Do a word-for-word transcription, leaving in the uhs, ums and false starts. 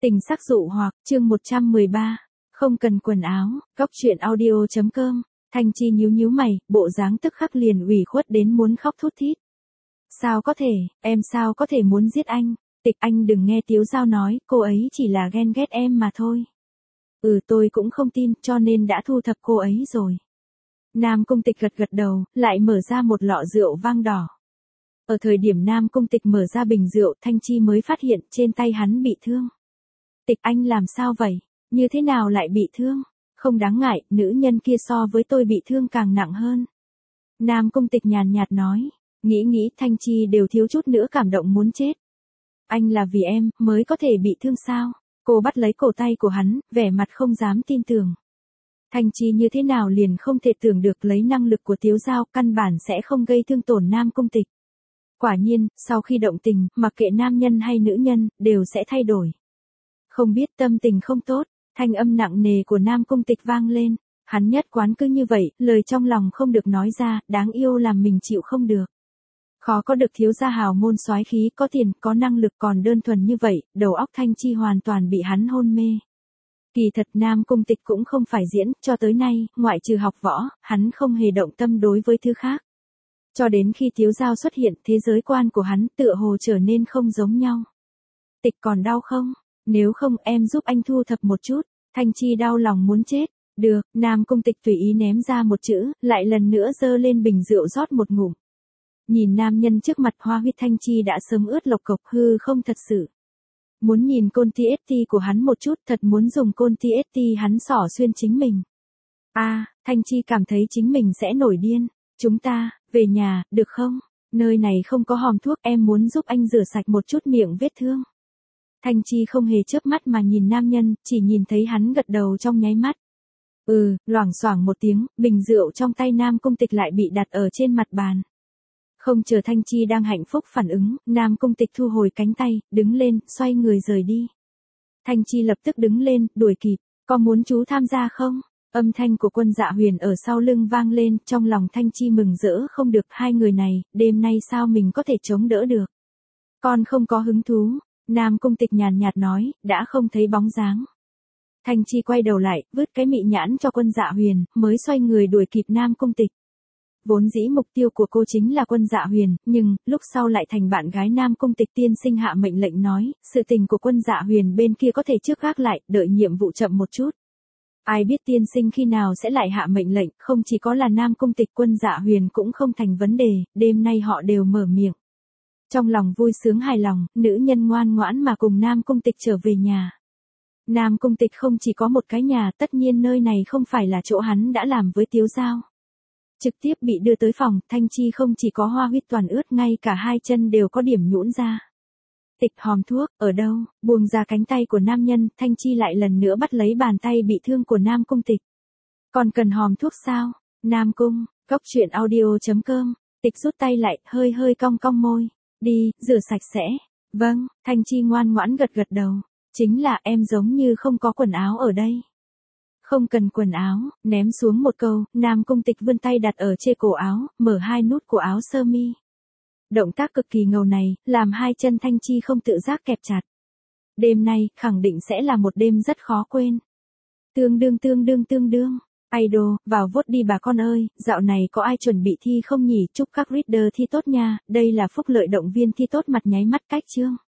Tình sắc dụ hoặc, chương một trăm mười ba, không cần quần áo, góc truyện audio.com, Thanh Chi nhíu nhíu mày, bộ dáng tức khắc liền ủy khuất đến muốn khóc thút thít. Sao có thể, em sao có thể muốn giết anh, Tịch anh đừng nghe Tiếu Giao nói, cô ấy chỉ là ghen ghét em mà thôi. Ừ tôi cũng không tin, cho nên đã thu thập cô ấy rồi. Nam Cung Tịch gật gật đầu, lại mở ra một lọ rượu vang đỏ. Ở thời điểm Nam Cung Tịch mở ra bình rượu, Thanh Chi mới phát hiện trên tay hắn bị thương. Tịch anh làm sao vậy? Như thế nào lại bị thương? Không đáng ngại, nữ nhân kia so với tôi bị thương càng nặng hơn. Nam Cung Tịch nhàn nhạt nói, nghĩ nghĩ Thanh Chi đều thiếu chút nữa cảm động muốn chết. Anh là vì em, mới có thể bị thương sao? Cô bắt lấy cổ tay của hắn, vẻ mặt không dám tin tưởng. Thanh Chi như thế nào liền không thể tưởng được lấy năng lực của Tiếu Giao căn bản sẽ không gây thương tổn Nam Cung Tịch. Quả nhiên, sau khi động tình, mặc kệ nam nhân hay nữ nhân, đều sẽ thay đổi. Không biết tâm tình không tốt, thanh âm nặng nề của Nam Cung Tịch vang lên. Hắn nhất quán cứ như vậy, lời trong lòng không được nói ra, đáng yêu làm mình chịu không được. Khó có được thiếu gia hào môn soái khí, có tiền, có năng lực còn đơn thuần như vậy, đầu óc Thanh Chi hoàn toàn bị hắn hôn mê. Kỳ thật Nam Cung Tịch cũng không phải diễn, cho tới nay, ngoại trừ học võ, hắn không hề động tâm đối với thứ khác. Cho đến khi Tiếu Giao xuất hiện, thế giới quan của hắn tựa hồ trở nên không giống nhau. Tịch còn đau không? Nếu không em giúp anh thu thập một chút. Thanh Chi đau lòng muốn chết. Được, Nam Cung Tịch tùy ý ném ra một chữ, lại lần nữa dơ lên bình rượu rót một ngụm. Nhìn nam nhân trước mặt hoa huyết Thanh Chi đã sớm ướt lộc cộc hư không thật sự. Muốn nhìn côn ti ét tê của hắn một chút, thật muốn dùng côn ti ét tê hắn xỏ xuyên chính mình. A, à, Thanh Chi cảm thấy chính mình sẽ nổi điên. Chúng ta, về nhà, được không? Nơi này không có hòm thuốc, em muốn giúp anh rửa sạch một chút miệng vết thương. Thanh Chi không hề chớp mắt mà nhìn nam nhân, chỉ nhìn thấy hắn gật đầu trong nháy mắt. Ừ, loảng xoảng một tiếng, bình rượu trong tay Nam Cung Tịch lại bị đặt ở trên mặt bàn. Không chờ Thanh Chi đang hạnh phúc phản ứng, Nam Cung Tịch thu hồi cánh tay, đứng lên, xoay người rời đi. Thanh Chi lập tức đứng lên, đuổi kịp, có muốn chú tham gia không? Âm thanh của Quân Dạ Huyền ở sau lưng vang lên, trong lòng Thanh Chi mừng rỡ không được, hai người này, đêm nay sao mình có thể chống đỡ được? Con không có hứng thú, Nam Cung Tịch nhàn nhạt nói, đã không thấy bóng dáng. Thanh Chi quay đầu lại, vứt cái mị nhãn cho Quân Dạ Huyền, mới xoay người đuổi kịp Nam Cung Tịch. Vốn dĩ mục tiêu của cô chính là Quân Dạ Huyền, nhưng, lúc sau lại thành bạn gái Nam Cung Tịch tiên sinh hạ mệnh lệnh nói, sự tình của Quân Dạ Huyền bên kia có thể trước gác lại, đợi nhiệm vụ chậm một chút. Ai biết tiên sinh khi nào sẽ lại hạ mệnh lệnh, không chỉ có là Nam Cung Tịch, Quân Dạ Huyền cũng không thành vấn đề, đêm nay họ đều mở miệng. Trong lòng vui sướng hài lòng, nữ nhân ngoan ngoãn mà cùng Nam Cung Tịch trở về nhà. Nam Cung Tịch không chỉ có một cái nhà, tất nhiên nơi này không phải là chỗ hắn đã làm với Tiếu Giao. Trực tiếp bị đưa tới phòng, Thanh Chi không chỉ có hoa huyết toàn ướt, ngay cả hai chân đều có điểm nhũn ra. Tịch, hòm thuốc, ở đâu? Buông ra cánh tay của nam nhân, Thanh Chi lại lần nữa bắt lấy bàn tay bị thương của Nam Cung Tịch. Còn cần hòm thuốc sao? Nam Cung, góc truyện audio.com, Tịch rút tay lại, hơi hơi cong cong môi. Đi, rửa sạch sẽ. Vâng, Thanh Chi ngoan ngoãn gật gật đầu. Chính là em giống như không có quần áo ở đây. Không cần quần áo, ném xuống một câu, Nam Cung Tịch vươn tay đặt ở trên cổ áo, mở hai nút của áo sơ mi. Động tác cực kỳ ngầu này, làm hai chân Thanh Chi không tự giác kẹp chặt. Đêm nay, khẳng định sẽ là một đêm rất khó quên. Tương đương tương đương tương đương. Idol, vào vote đi bà con ơi, dạo này có ai chuẩn bị thi không nhỉ? Chúc các reader thi tốt nha, đây là phúc lợi động viên thi tốt mặt nháy mắt cách chương.